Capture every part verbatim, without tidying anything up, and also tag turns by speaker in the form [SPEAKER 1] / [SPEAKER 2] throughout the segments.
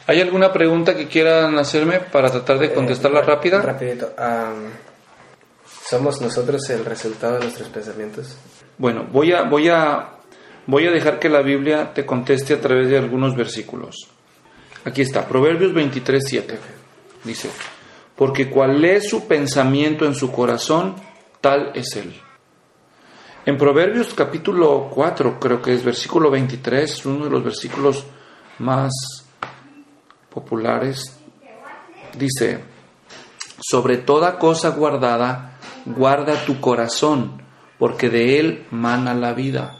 [SPEAKER 1] ¿Hay alguna pregunta que quieran hacerme para tratar de contestarla
[SPEAKER 2] eh,
[SPEAKER 1] rápida?
[SPEAKER 2] Rapidito. Um, ¿Somos nosotros el resultado de nuestros pensamientos?
[SPEAKER 1] Bueno, voy a, voy a, voy a dejar que la Biblia te conteste a través de algunos versículos. Aquí está, Proverbios veintitrés, siete. Dice, porque cual es su pensamiento en su corazón, tal es él. En Proverbios capítulo cuatro, creo que es versículo veintitrés, uno de los versículos más populares, dice, sobre toda cosa guardada, guarda tu corazón, porque de él mana la vida.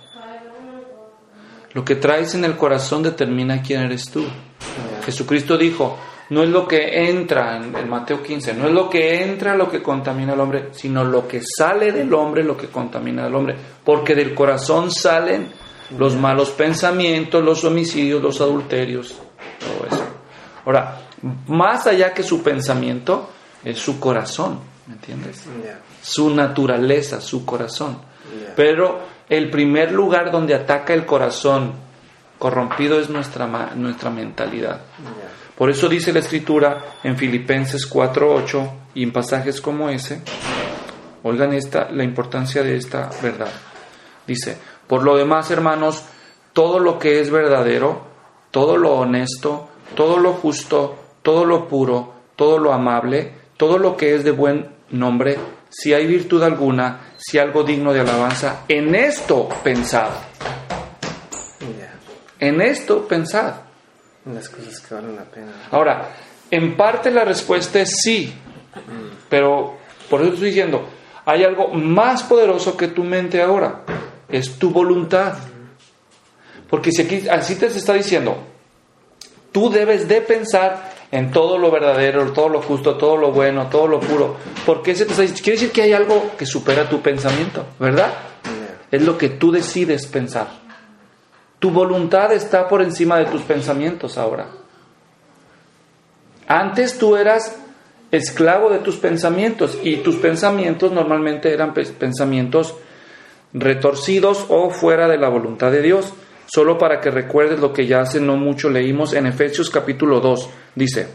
[SPEAKER 1] Lo que traes en el corazón determina quién eres tú. Jesucristo dijo, no es lo que entra, en, en Mateo quince, no es lo que entra lo que contamina al hombre, sino lo que sale del hombre lo que contamina al hombre, porque del corazón salen los malos pensamientos, los homicidios, los adulterios, todo eso. Ahora, más allá que su pensamiento, es su corazón, ¿me entiendes?
[SPEAKER 2] Yeah.
[SPEAKER 1] Su naturaleza, su corazón.
[SPEAKER 2] Yeah.
[SPEAKER 1] Pero el primer lugar donde ataca el corazón corrompido es nuestra, nuestra mentalidad.
[SPEAKER 2] Yeah.
[SPEAKER 1] Por eso dice la Escritura en Filipenses cuatro ocho y en pasajes como ese, oigan esta, la importancia de esta verdad. Dice, por lo demás, hermanos, todo lo que es verdadero, todo lo honesto, todo lo justo, todo lo puro, todo lo amable, todo lo que es de buen nombre, si hay virtud alguna, si algo digno de alabanza, en esto pensad.
[SPEAKER 2] Yeah.
[SPEAKER 1] En esto pensad.
[SPEAKER 2] Las cosas que valen la pena.
[SPEAKER 1] Ahora, en parte la respuesta es sí, pero por eso estoy diciendo, hay algo más poderoso que tu mente ahora, es tu voluntad. Porque si aquí así te está diciendo, tú debes de pensar en todo lo verdadero, todo lo justo, todo lo bueno, todo lo puro. Porque se te está diciendo, quiere decir que hay algo que supera tu pensamiento, ¿verdad?
[SPEAKER 2] Yeah.
[SPEAKER 1] Es lo que tú decides pensar. Tu voluntad está por encima de tus pensamientos ahora. Antes tú eras esclavo de tus pensamientos y tus pensamientos normalmente eran pensamientos retorcidos o fuera de la voluntad de Dios. Solo para que recuerdes lo que ya hace no mucho leímos en Efesios capítulo dos. Dice,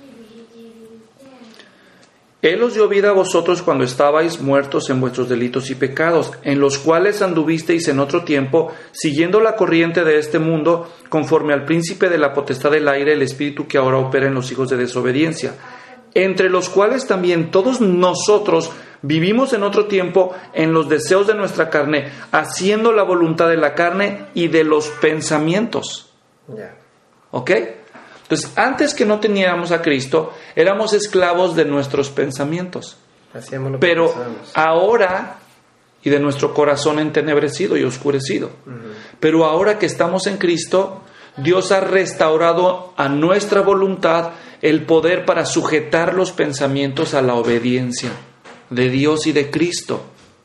[SPEAKER 1] Él os dio vida a vosotros cuando estabais muertos en vuestros delitos y pecados, en los cuales anduvisteis en otro tiempo, siguiendo la corriente de este mundo, conforme al príncipe de la potestad del aire, el espíritu que ahora opera en los hijos de desobediencia, entre los cuales también todos nosotros vivimos en otro tiempo en los deseos de nuestra carne, haciendo la voluntad de la carne y de los pensamientos.
[SPEAKER 2] Yeah.
[SPEAKER 1] ¿Ok? Entonces, antes que no teníamos a Cristo, éramos esclavos de nuestros pensamientos.
[SPEAKER 2] Hacíamos lo que
[SPEAKER 1] Pero
[SPEAKER 2] pensábamos.
[SPEAKER 1] ahora, y de nuestro corazón entenebrecido y oscurecido,
[SPEAKER 2] Uh-huh.
[SPEAKER 1] pero ahora que estamos en Cristo, Dios ha restaurado a nuestra voluntad el poder para sujetar los pensamientos a la obediencia de Dios y de Cristo.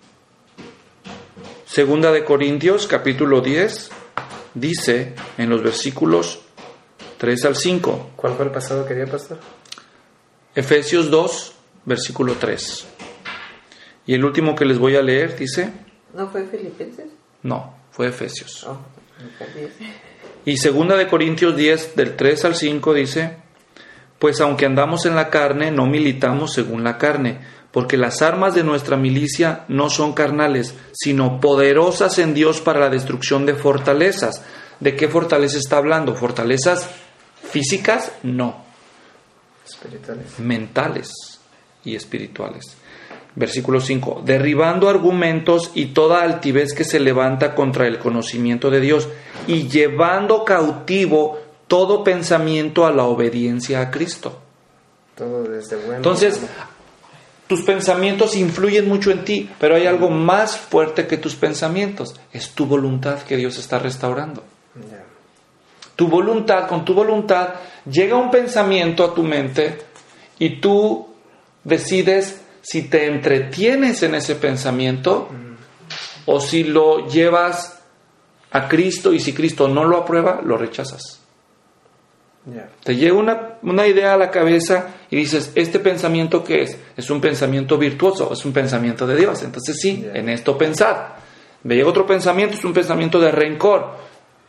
[SPEAKER 1] Segunda de Corintios, capítulo diez, dice en los versículos tres al cinco.
[SPEAKER 2] ¿Cuál fue el pasado que quería, pastor?
[SPEAKER 1] Efesios dos, versículo tres. Y el último que les voy a leer dice...
[SPEAKER 3] ¿No fue Filipenses?
[SPEAKER 1] No, fue Efesios.
[SPEAKER 3] Oh, me perdí.
[SPEAKER 1] Y segunda de Corintios diez, del tres al cinco dice... Pues aunque andamos en la carne, no militamos según la carne, porque las armas de nuestra milicia no son carnales, sino poderosas en Dios para la destrucción de fortalezas. ¿De qué fortaleza está hablando? ¿Fortalezas físicas? No.
[SPEAKER 2] Espirituales.
[SPEAKER 1] Mentales y espirituales. Versículo cinco. Derribando argumentos y toda altivez que se levanta contra el conocimiento de Dios y llevando cautivo todo pensamiento a la obediencia a Cristo.
[SPEAKER 2] Todo desde bueno.
[SPEAKER 1] Entonces, tus pensamientos influyen mucho en ti, pero hay algo más fuerte que tus pensamientos. Es tu voluntad que Dios está restaurando.
[SPEAKER 2] Yeah.
[SPEAKER 1] Tu voluntad, con tu voluntad, llega un pensamiento a tu mente y tú decides si te entretienes en ese pensamiento mm. o si lo llevas a Cristo, y si Cristo no lo aprueba, lo rechazas.
[SPEAKER 2] Yeah.
[SPEAKER 1] Te llega una, una idea a la cabeza y dices, ¿este pensamiento qué es? Es un pensamiento virtuoso, es un pensamiento de Dios. Entonces sí,
[SPEAKER 2] Yeah.
[SPEAKER 1] en esto pensad. Me llega otro pensamiento, es un pensamiento de rencor.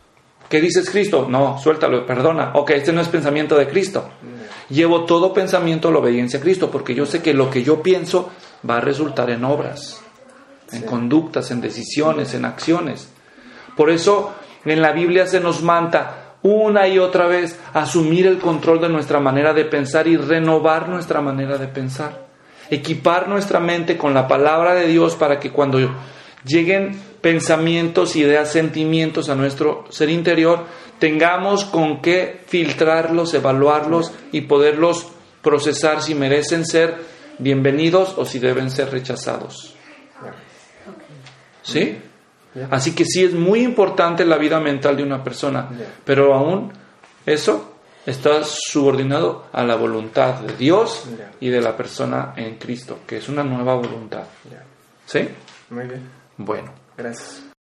[SPEAKER 1] ¿Qué dices, Cristo? No, suéltalo, perdona. Ok, este no es pensamiento de Cristo. Llevo todo pensamiento a la obediencia a Cristo, porque yo sé que lo que yo pienso va a resultar en obras, en sí. conductas, en decisiones, en acciones. Por eso en la Biblia se nos manda una y otra vez asumir el control de nuestra manera de pensar y renovar nuestra manera de pensar. Equipar nuestra mente con la palabra de Dios para que cuando lleguen pensamientos, ideas, sentimientos a nuestro ser interior, tengamos con qué filtrarlos, evaluarlos y poderlos procesar si merecen ser bienvenidos o si deben ser rechazados. ¿Sí? Así que sí es muy importante la vida mental de una persona, pero aún eso está subordinado a la voluntad de Dios y de la persona en Cristo, que es una nueva voluntad. ¿Sí?
[SPEAKER 2] Muy bien.
[SPEAKER 1] Bueno.
[SPEAKER 2] Gracias.